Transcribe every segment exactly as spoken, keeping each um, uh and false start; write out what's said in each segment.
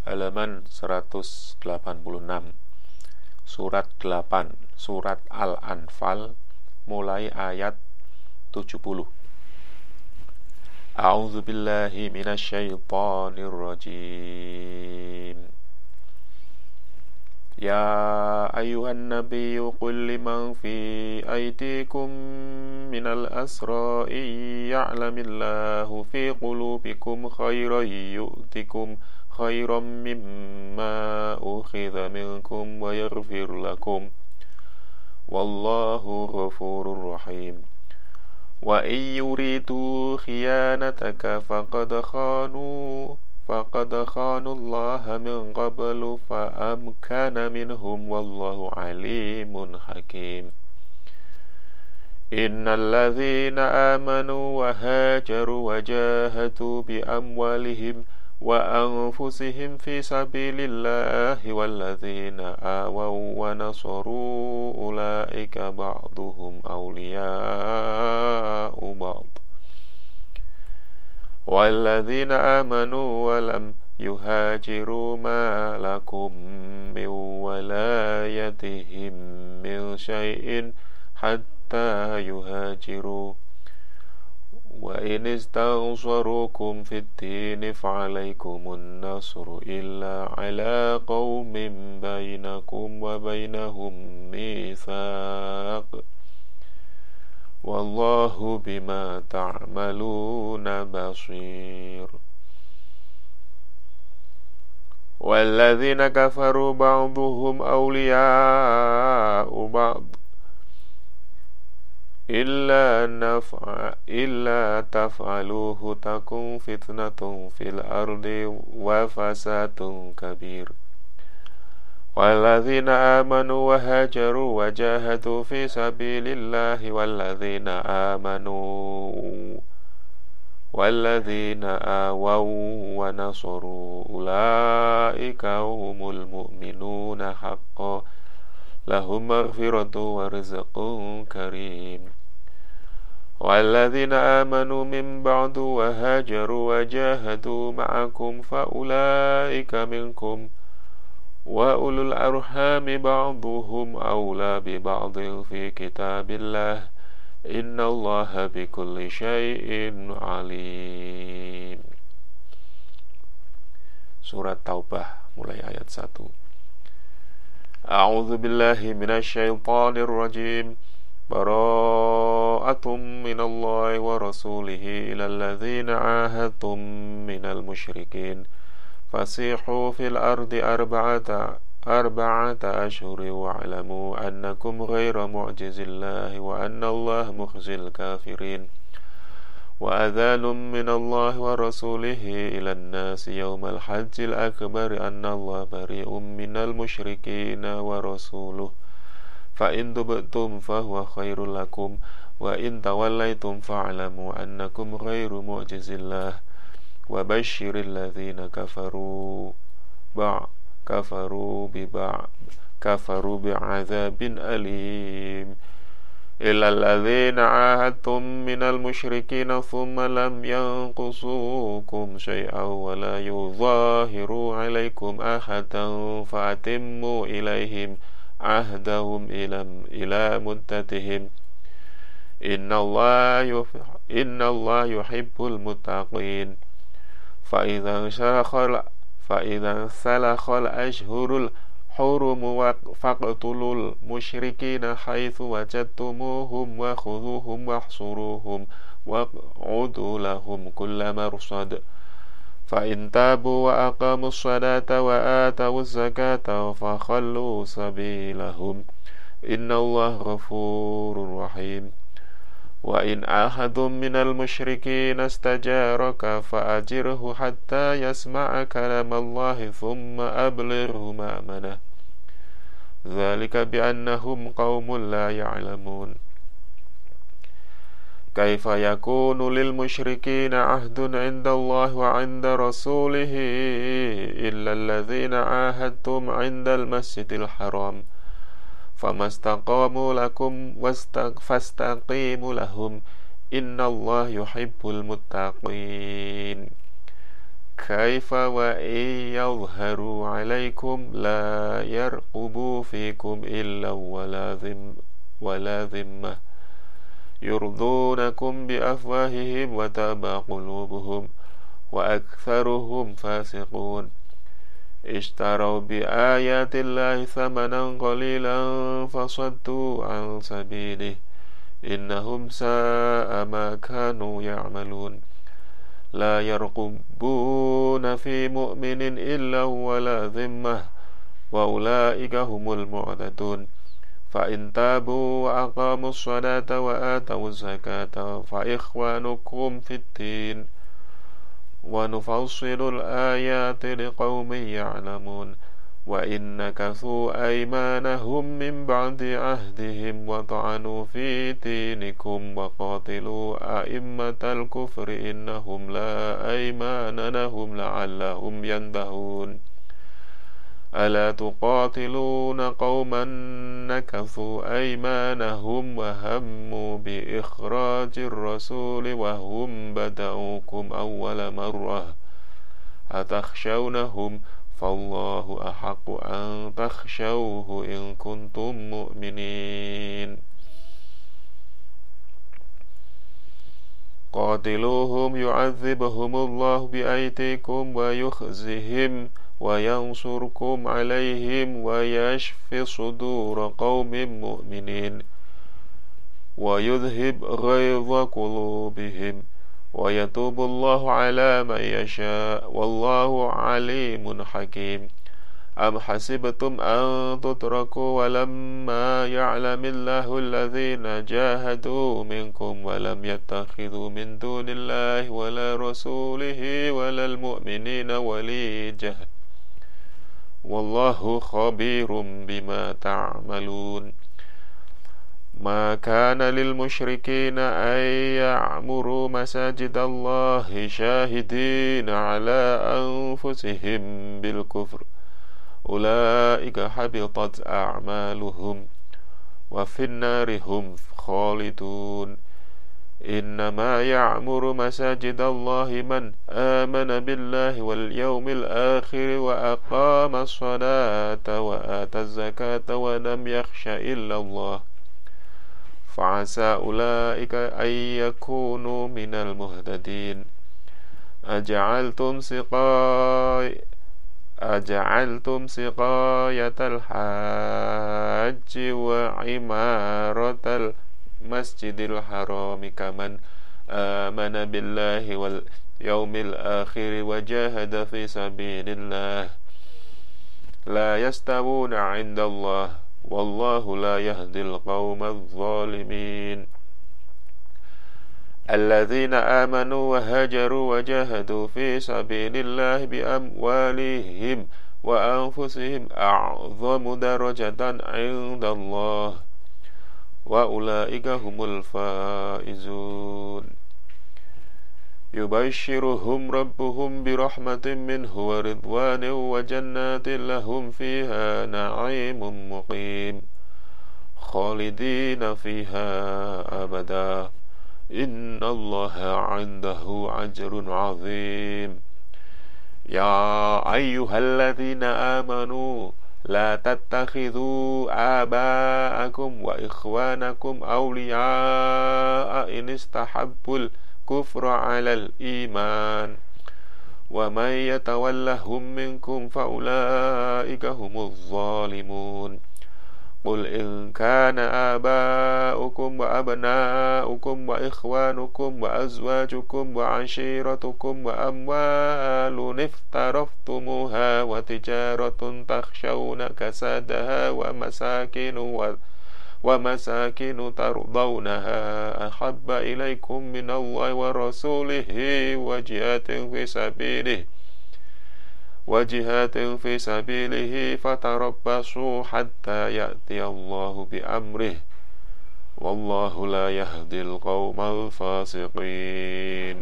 halaman seratus delapan puluh enam, surat delapan, surat Al-Anfal, mulai ayat tujuh puluh. A'udzu billahi minasyaitonir rajim. Ya ayuhan nabiyyu qul liman fi aydikum minal asra ya'lamillahu fi qulubikum khairan yu'tikum khairan mimma ukhidha minkum wa yaghfir lakum wallahu ghafurur rahim. Wa in yuridu khiyanataka faqad khanu faqad khanu Allah min qablu fa amkana minhum wallahu alimun hakim. Innal ladzina amanu wa hajaru wa jahadu bi amwalihim wa anfusihim fi sabilillahi wal ladzina awaw wa nasaru ulaika ba'duhum awliya'u ba'd. وَالَّذِينَ آمَنُوا وَلَمْ يُهَاجِرُوا مَا لَكُمْ مِنْ وَلَايَتِهِمْ مِنْ شَيْءٍ حَتَّى يُهَاجِرُوا وَإِنِ اسْتَنْصَرُوكُمْ فِي الدِّينِ فَعَلَيْكُمُ النَّصْرُ إِلَّا عَلَى قَوْمٍ بَيْنَكُمْ وَبَيْنَهُمْ مِيثَاقٌ Wallahu bima ta'maluna basir. Walladzina kafaru ba'duhum awliya'u ba'd illa naf'a illa taf'aluhu takun fitnatun fil ardi wa fasadun kabir. وَالَّذِينَ آمَنُوا وَهَاجَرُوا وَجَاهَدُوا فِي سَبِيلِ اللَّهِ وَالَّذِينَ آمَنُوا وَالَّذِينَ آوَوا وَنَصَرُوا أُولَئِكَ هُمُ الْمُؤْمِنُونَ حَقًّا لَهُم مَغْفِرَةٌ وَرِزْقٌ كَرِيمٌ. وَالَّذِينَ آمَنُوا مِن بَعْدُ وَهَاجَرُوا وَجَاهَدُوا مَعَكُمْ فَأُولَئِكَ مِنكُمْ وَأُولُو الْأَرْحَامِ بَعْضُهُمْ أَوْلَى بِبَعْضٍ فِي كِتَابِ اللَّهِ إِنَّ اللَّهَ بِكُلِّ شَيْءٍ عَلِيمٌ. Surat Taubah mulai ayat satu. A'udzu billahi minasyaitonir rajim. Bara'atum minallahi wa rasulihi ilal ladzina 'ahadtum minal musyrikin. فسيحوا في الأرض أربعة أربعة أشهر واعلموا أنكم غير معجز الله وأن الله مخزي الكافرين. وأذان من الله ورسوله إلى الناس يوم الحج الأكبر أن الله بريء من المشركين ورسوله فإن تبتم فهو خير لكم وإن توليتم فاعلموا أنكم غير معجز الله وبشر الذين كفروا بع كفروا ببع كفروا بعذاب أليم. إلا الذين عاهدتم من المشركين ثم لم ينقصوكم شيئا ولا يظاهروا عليكم أحدا فأتموا إليهم عهدهم إلى إلى مدتهم إن الله إن الله يحب المتقين. فإذا فإذا انسلخ الأشهر الحرم فاقتلوا المشركين حيث وجدتموهم وخذوهم واحصروهم واقعدوا لهم كل مرصد فإن تابوا وأقاموا الصلاة وآتوا الزكاة فخلوا سبيلهم إن الله غفور رحيم. وإن أحد من المشركين استجارك فأجره حتى يسمع كلام الله ثم أبلغه مأمنه ذلك بأنهم قوم لا يعلمون. كيف يكون للمشركين عهد عند الله وعند رسوله إلا الذين عاهدتم عند المسجد الحرام فما استقاموا لكم فاستقيموا لهم إن الله يحب المتقين. كيف وإن يظهروا عليكم لا يرقبوا فيكم إلا ولا ذم ولا ذمة يرضونكم بأفواههم وتأبى قلوبهم وأكثرهم فاسقون اشتروا بآيات الله ثمنا قليلا فصدوا عن سبيله إنهم ساء ما كانوا يعملون لا يرقبون في مؤمن إلا ولا ذمة وأولئك هم المعتدون فإن تابوا وأقاموا الصلاة وآتوا الزكاة فإخوانكم في الدين ونفصل الآيات لقوم يعلمون وإن نكثوا أيمانهم من بعد عهدهم وطعنوا في دينكم وقاتلوا أئمة الكفر إنهم لا أيمان لهم لعلهم ينتهون ألا تقاتلون قوما نكثوا أيمانهم وهموا بإخراج الرسول وهم بدأوكم أول مرة أتخشونهم فالله أحق أن تخشوه إن كنتم مؤمنين قاتلوهم يعذبهم الله بأيديكم ويخزهم وينصركم عليهم ويشف صدور قوم مؤمنين ويذهب غيظ قلوبهم ويتوب الله على من يشاء والله عليم حكيم أم حسبتم أن تتركوا ولما يعلم الله الذين جاهدوا منكم ولم يتخذوا من دون الله ولا رسوله ولا المؤمنين وليجة والله خبير بما تعملون ما كان للمشركين أن يعمروا مساجد الله شاهدين على أنفسهم بالكفر أولئك حبطت أعمالهم وفي النار هم خالدون إنما يعمر مساجد الله من آمن بالله واليوم الآخر وأقام الصلاة وآتى الزكاة ولم يخش إلا الله فعسى أولئك أن يكونوا من المهتدين أجعلتم سقاية أجعلتم سقاية الحاج وعمارة المسجد الحرام كمن آمن بالله واليوم الآخر وجاهد في سبيل الله لا يستوون عند الله والله لا يهدي القوم الظالمين الذين آمنوا وهاجروا وجاهدوا في سبيل الله بأموالهم وأنفسهم أعظم درجة عند الله وأولئك هم الفائزون يبشرهم ربهم برحمة منه ورضوان وجنات لهم فيها نعيم مقيم خالدين فيها أبدا إن الله عنده أجر عظيم يا أيها الذين آمنوا لا تتخذوا آباءكم وإخوانكم أولياء إن استحبوا الكفر على الإيمان ومن يتولهم منكم فأولئك هم الظالمون قل إن كان آباؤكم وأبناؤكم وإخوانكم وأزواجكم وعشيرتكم وأموال افترفتموها وتجارة تخشون كسادها ومساكن و ومساكن ترضونها أحب إليكم من الله ورسوله وجهاد في سبيله وجهاد في سبيله فتربصوا حتى يأتي الله بأمره والله لا يهدي القوم الفاسقين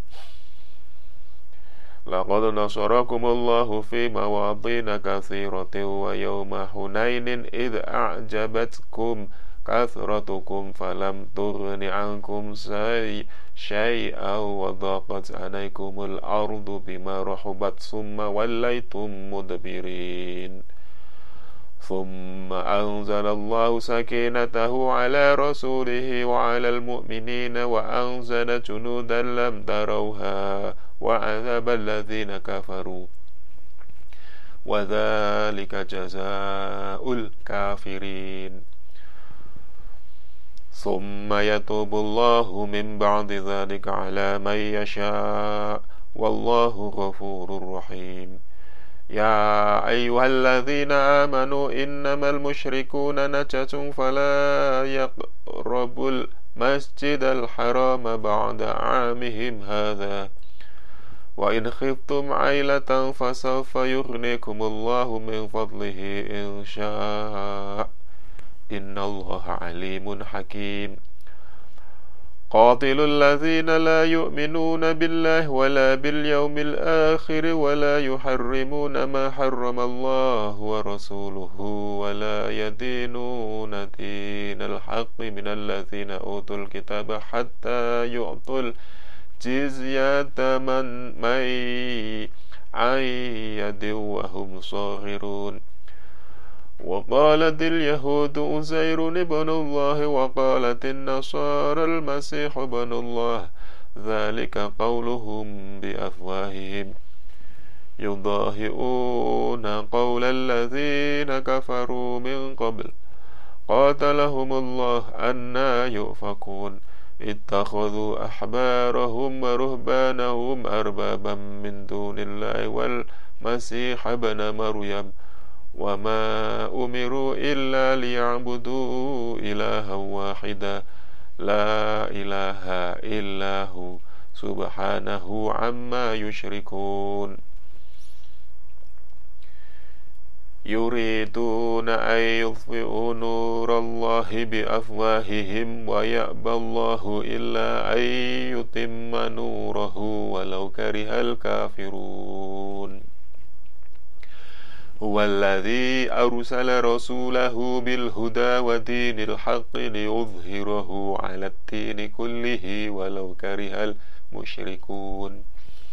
لقد نصركم الله في مواطن كثيرة ويوم حنين إذ أعجبتكم كثرتكم فلم تغن عنكم شيئا وضاقت عليكم الأرض بما رحبت ثم وليتم مدبرين ثم أنزل الله سكينته على رسوله وعلى المؤمنين وأنزل جنودا لم تروها وعذب الذين كفروا وذلك جزاء الكافرين ثم يتوب الله من بعد ذلك على من يشاء والله غفور رحيم يا أيها الذين آمنوا إنما المشركون نجس فلا يقربوا المسجد الحرام بعد عامهم هذا وإن خفتم عيلة فسوف يغنيكم الله من فضله إن شاء إن الله عليم حكيم قاتلوا الذين لا يؤمنون بالله ولا باليوم الآخر ولا يحرمون ما حرم الله ورسوله ولا يدينون دين الحق من الذين أوتوا الكتاب حتى يعطوا الجزية من عن يد وهم صاغرون وقالت اليهود عزير ابن الله وقالت النصارى المسيح ابن الله ذلك قولهم بأفواههم يضاهئون قول الذين كفروا من قبل قاتلهم الله أنى يؤفكون اتخذوا أحبارهم ورهبانهم أربابا من دون الله والمسيح ابن مريم وما أمروا إلا ليعبدوا إلها واحدا لا إله إلا هو سبحانه عما يشركون يريدون أن يطفئوا نور الله بأفواههم ويأبى الله إلا أن يتم نوره ولو كره الكافرون هو الذي أرسل رسوله بالهدى ودين الحق ليظهره على الدين كله ولو كره المشركون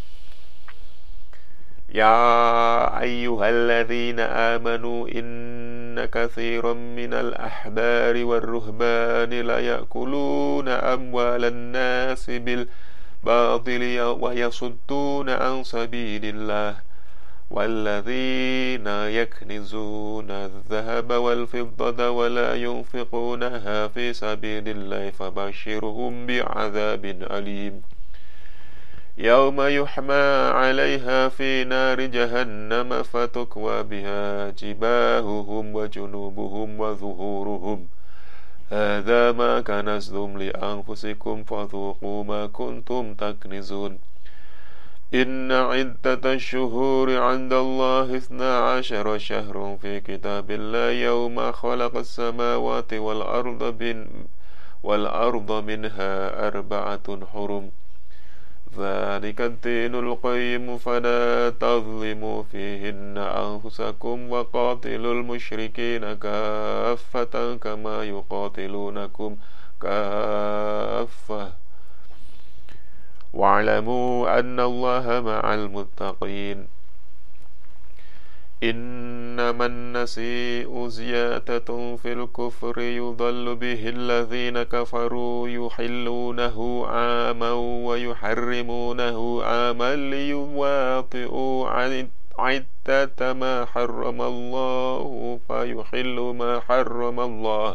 يا أيها الذين آمنوا إن كثيرا من الأحبار والرهبان ليأكلون أموال الناس بالباطل ويصدون عن سبيل الله والذين يكنزون الذهب والفضة ولا ينفقونها في سبيل الله فبشرهم بعذاب أليم يوم يحمى عليها في نار جهنم فتكوى بها جباههم وجنوبهم وظهورهم هذا ما كنزتم لأنفسكم فذوقوا ما كنتم تكنزون إن عدة الشهور عند الله اثنا عشر شهر في كتاب الله يوم خلق السماوات والأرض, بن والأرض منها أربعة حرم ذلك الدين القيم فلا تظلموا فيهن أنفسكم وقاتلوا المشركين كافة كما يقاتلونكم كافة واعلموا أن الله مع المتقين إنما النسيء زيادة في الكفر يضل به الذين كفروا يحلونه عاما ويحرمونه عاما ليواطئوا عدة ما حرم الله فيحل ما حرم الله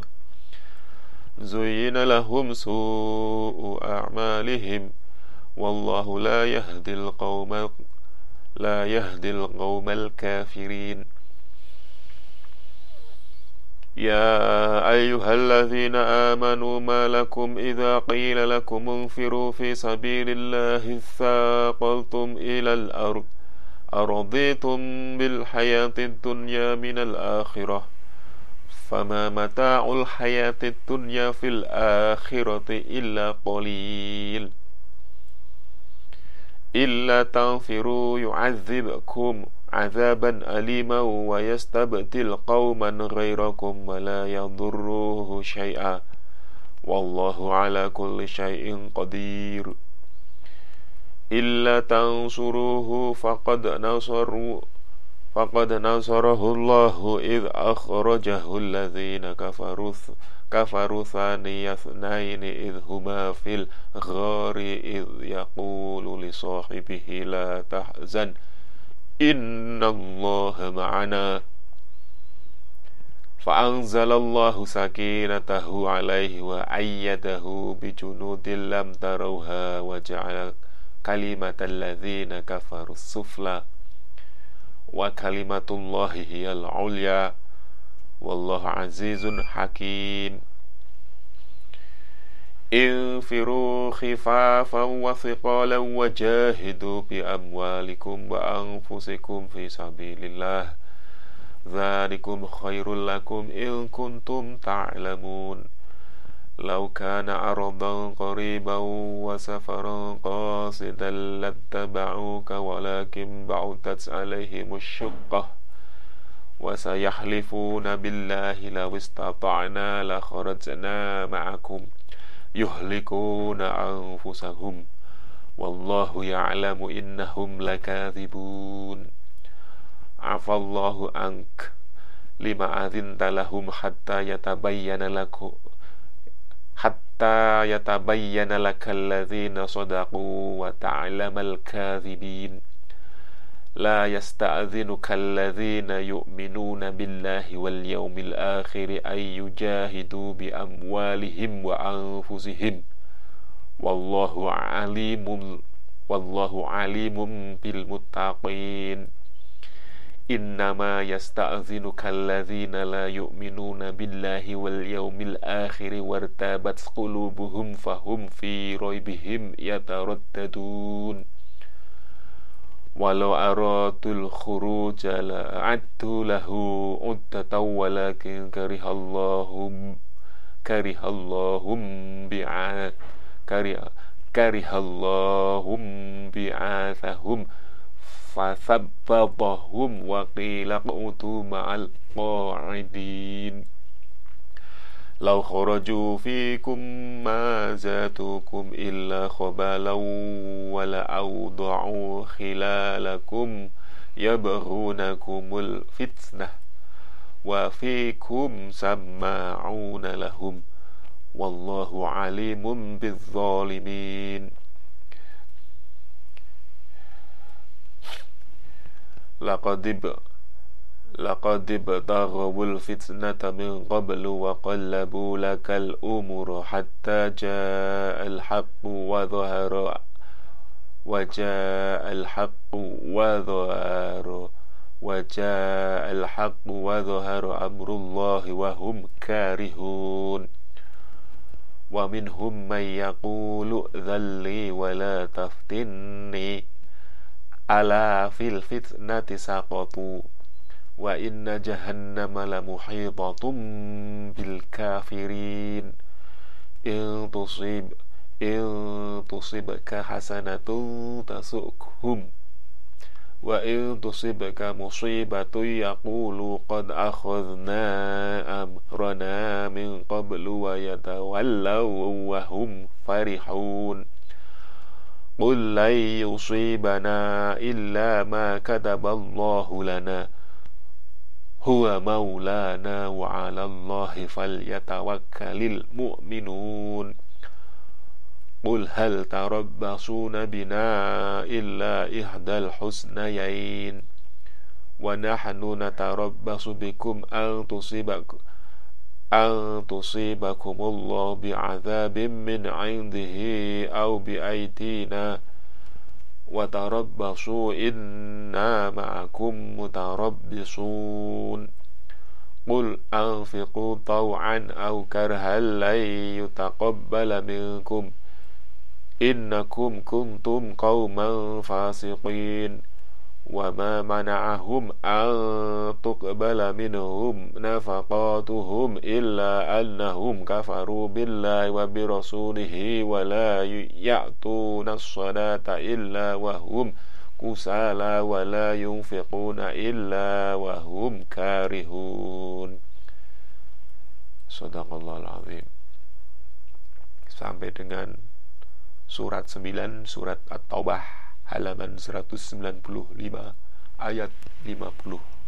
زين لهم سوء أعمالهم والله لا يهدي القوم لا يهدي القوم الكافرين يا أيها الذين آمنوا ما لكم إذا قيل لكم انفروا في سبيل الله اثاقلتم إلى الأرض أرضيتم بالحياة الدنيا من الآخرة فما متاع الحياة الدنيا في الآخرة إلا قليل إلا تنفروا يعذبكم عذابا أليما ويستبدل قوما غيركم ولا يضره شيئا والله على كل شيء قدير إلا تنصروه فقد نصروا فقد نصره الله إذ أخرجه الذين كفروا كفروا ثاني اثنين إذ هما في الغار إذ يقول لصاحبه لا تحزن إن الله معنا فأنزل الله سكينته عليه وأيده بجنود لم تروها وجعل كلمة الذين كفروا السفلى وكلمة الله هي العليا والله عزيز حكيم انفروا خفافا وثقالا وجاهدوا بأموالكم وأنفسكم في سبيل الله ذلكم خير لكم إن كنتم تعلمون لو كان عرضا قريبا وسفرا قاصدا لاتبعوك ولكن بعدت عليهم الشقة وسيحلفون بالله لو استطعنا لخرجنا معكم يهلكون أنفسهم والله يعلم إنهم لكاذبون عفى الله عنك لما أذنت لهم حتى يتبين لكم حتى يتبين لك الذين صدقوا وتعلم الكاذبين لا يستأذنك الذين يؤمنون بالله واليوم الآخر أن يجاهدوا بأموالهم وأنفسهم والله عليم والله عليم بالمتقين إنما يستأذنك الذين لا يؤمنون بالله واليوم الآخر وارتابت قلوبهم فهم في ريبهم يترددون ولو أرادوا الخروج لأعدوا له عدة ولكن كره الله كره الله بعاث كره كره الله بعاثهم فثبطهم وقيل اقعدوا مع القاعدين لو خرجوا فيكم ما زادوكم إلا خبالا ولأوضعوا خلالكم يبغونكم الفتنة وفيكم سماعون لهم والله عليم بالظالمين لقد لقد ابتغوا الفتنة من قبل وقلبوا لك الأمور حتى جاء الحق وظهر وجاء الحق وظهر وجاء الحق وظهر أمر الله وهم كارهون ومنهم من يقول ائذن لي ولا تفتني ألا في الفتنة سقطوا وإن جهنم لمحيطة بالكافرين إن تصيب إن تصبك حسنة تسؤهم وإن تصبك مصيبة يقولوا قد أخذنا أمرنا من قبل ويتولوا وهم فرحون قل لن يصيبنا إلا ما كتب الله لنا هو مولانا وعلى الله فليتوكل المؤمنون قل هل تربصون بنا إلا إحدى الحسنيين ونحن نتربص بكم أن تصيبكم أن تصيبكم الله بعذاب من عنده أو بأيدينا وتربصوا إنا معكم متربصون قل أنفقوا طوعا أو كرها لن يتقبل منكم إنكم كنتم قوما فاسقين وما منعهم أن تقبل منهم نفقاتهم إلا أنهم كفروا بالله وبرسوله ولا يأتون الصلاة إلا وهم كسالى ولا ينفقون إلا وهم كارهون. Shadaqallahul azim. Sampai dengan surat sembilan, surat At-Taubah, halaman seratus sembilan puluh lima, ayat lima puluh.